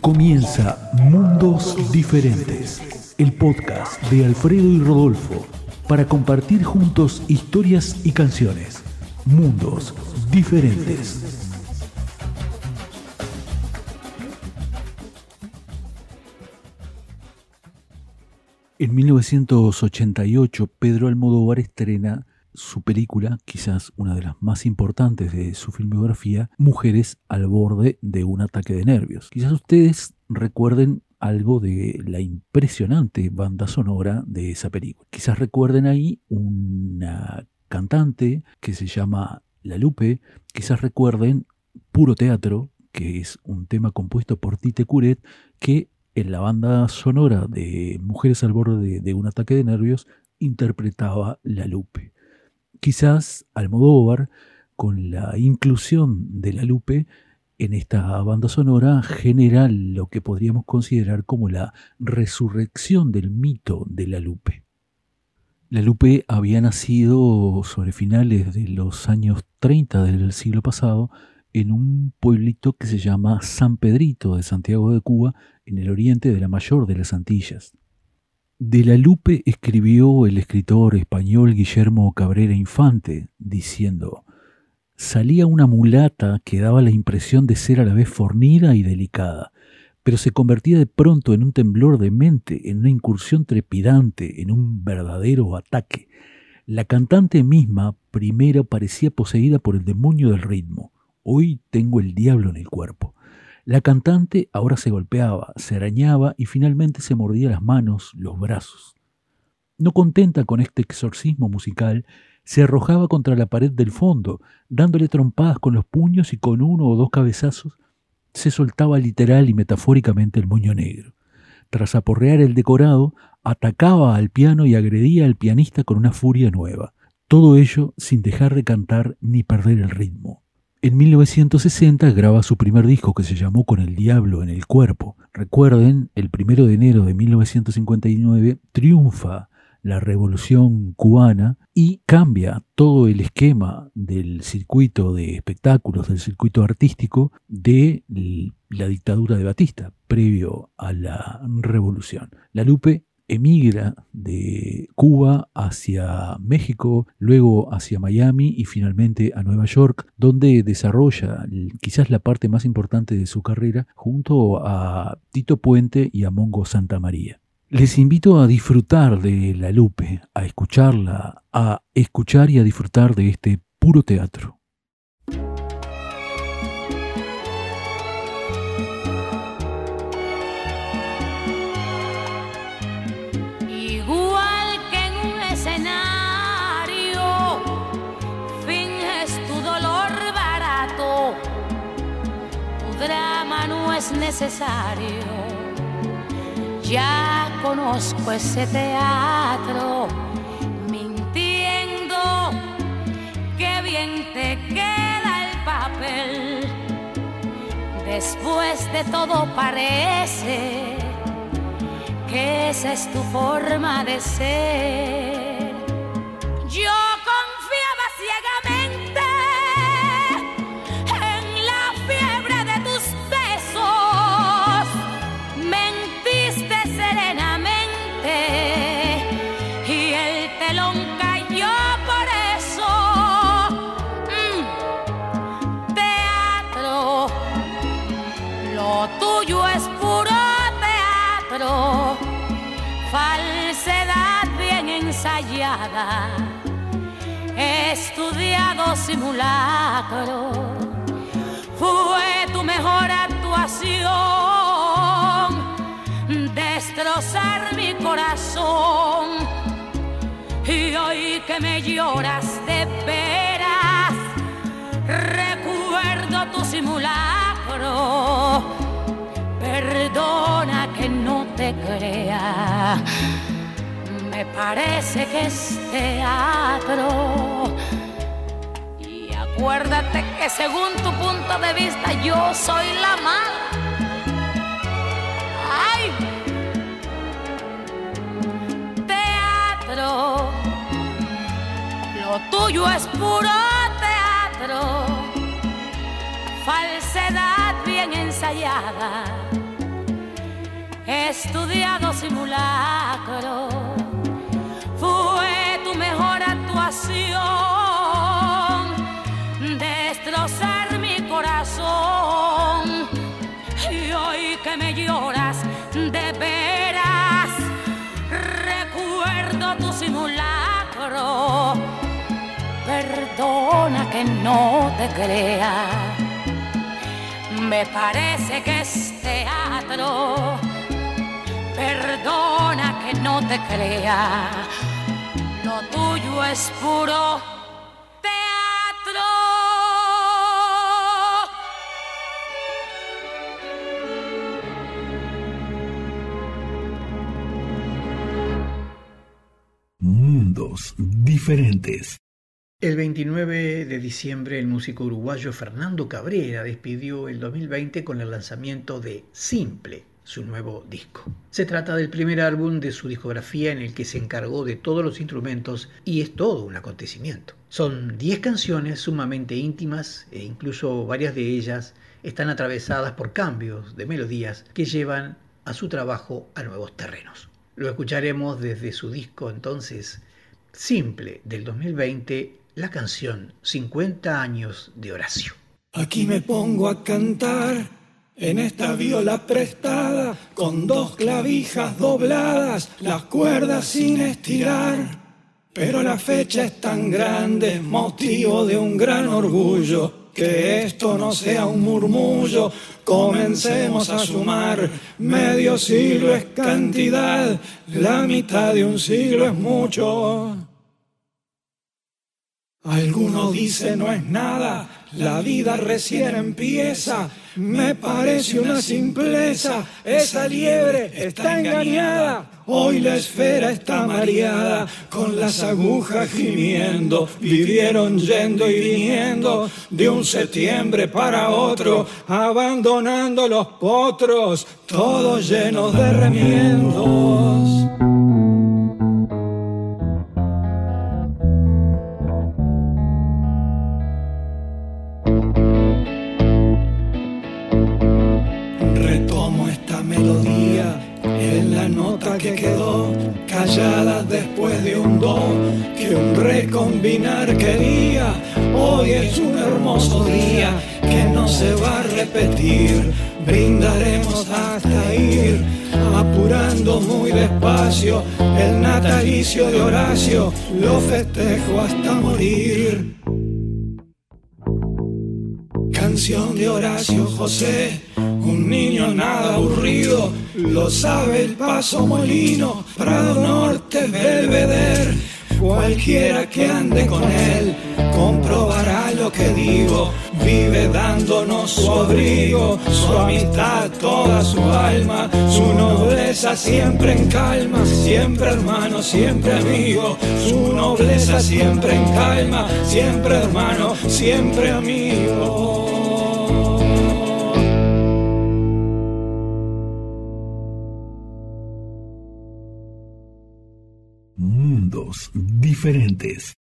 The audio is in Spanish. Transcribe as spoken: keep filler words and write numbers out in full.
Comienza Mundos Diferentes, el podcast de Alfredo y Rodolfo, para compartir juntos historias y canciones. Mundos Diferentes. En mil novecientos ochenta y ocho, Pedro Almodóvar estrena su película, quizás una de las más importantes de su filmografía, Mujeres al borde de un ataque de nervios. Quizás ustedes recuerden algo de la impresionante banda sonora de esa película. Quizás recuerden ahí una cantante que se llama La Lupe. Quizás recuerden Puro Teatro, que es un tema compuesto por Tite Curet, que en la banda sonora de Mujeres al borde de, de un ataque de nervios interpretaba La Lupe. Quizás Almodóvar, con la inclusión de La Lupe en esta banda sonora, genera lo que podríamos considerar como la resurrección del mito de La Lupe. La Lupe había nacido sobre finales de los años treinta del siglo pasado en un pueblito que se llama San Pedrito de Santiago de Cuba, en el oriente de la mayor de las Antillas. De La Lupe escribió el escritor español Guillermo Cabrera Infante, diciendo: salía una mulata que daba la impresión de ser a la vez fornida y delicada, pero se convertía de pronto en un temblor de mente, en una incursión trepidante, en un verdadero ataque. La cantante misma primero parecía poseída por el demonio del ritmo. Hoy tengo el diablo en el cuerpo. La cantante ahora se golpeaba, se arañaba y finalmente se mordía las manos, los brazos. No contenta con este exorcismo musical, se arrojaba contra la pared del fondo, dándole trompadas con los puños y con uno o dos cabezazos se soltaba literal y metafóricamente el moño negro. Tras aporrear el decorado, atacaba al piano y agredía al pianista con una furia nueva. Todo ello sin dejar de cantar ni perder el ritmo. En mil novecientos sesenta graba su primer disco que se llamó Con el diablo en el cuerpo. Recuerden, el primero de enero de mil novecientos cincuenta y nueve triunfa la Revolución Cubana y cambia todo el esquema del circuito de espectáculos, del circuito artístico de la dictadura de Batista, previo a la Revolución. La Lupe emigra de Cuba hacia México, luego hacia Miami y finalmente a Nueva York, donde desarrolla quizás la parte más importante de su carrera junto a Tito Puente y a Mongo Santamaría. Les invito a disfrutar de La Lupe, a escucharla, a escuchar y a disfrutar de este puro teatro. Es necesario, ya conozco ese teatro, mintiendo, qué bien te queda el papel, después de todo parece que esa es tu forma de ser. Yo confiaba ciegamente en la fiebre de tus besos, mentiste serenamente y el telón cayó por eso. Mm. Teatro, lo tuyo es puro teatro, falsedad bien ensayada, estudiado simulacro. Fue tu mejor actuación, destrozar mi corazón. Y hoy que me lloras de veras, recuerdo tu simulacro. Perdona que no te crea, me parece que es teatro. Y acuérdate que según tu punto de vista yo soy la mala. ¡Ay! Teatro, lo tuyo es puro teatro, falsedad bien ensayada, estudiado simulacro. Fue tu mejor actuación, destrozar mi corazón. Y hoy que me lloras de veras, recuerdo tu simulacro. Perdona que no te crea, me parece que es teatro. Perdona que no te crea, lo tuyo es puro teatro. Mundos diferentes. El veintinueve de diciembre, el músico uruguayo Fernando Cabrera despidió el dos mil veinte con el lanzamiento de Simple, su nuevo disco. Se trata del primer álbum de su discografía en el que se encargó de todos los instrumentos y es todo un acontecimiento. Son diez canciones sumamente íntimas e incluso varias de ellas están atravesadas por cambios de melodías que llevan a su trabajo a nuevos terrenos. Lo escucharemos desde su disco entonces Simple del dos mil veinte, la canción cincuenta años de Horacio. Aquí me pongo a cantar en esta viola prestada, con dos clavijas dobladas, las cuerdas sin estirar. Pero la fecha es tan grande, motivo de un gran orgullo, que esto no sea un murmullo. Comencemos a sumar, medio siglo es cantidad, la mitad de un siglo es mucho. Alguno dice no es nada, la vida recién empieza. Me parece una simpleza, esa liebre está engañada. Hoy la esfera está mareada, con las agujas gimiendo. Vivieron yendo y viniendo de un septiembre para otro, abandonando los potros, todos llenos de remiendos. Que quedó callada después de un do que un recombinar quería. Hoy es un hermoso día que no se va a repetir. Brindaremos hasta ir apurando muy despacio. El natalicio de Horacio lo festejo hasta morir. Canción de Horacio José, un niño nada aburrido, lo sabe el Paso Molino, Prado Norte, Belvedere. Cualquiera que ande con él comprobará lo que digo. Vive dándonos su abrigo, su amistad, toda su alma, su nobleza siempre en calma, siempre hermano, siempre amigo. Su nobleza siempre en calma, siempre hermano, siempre amigo. Mundos diferentes.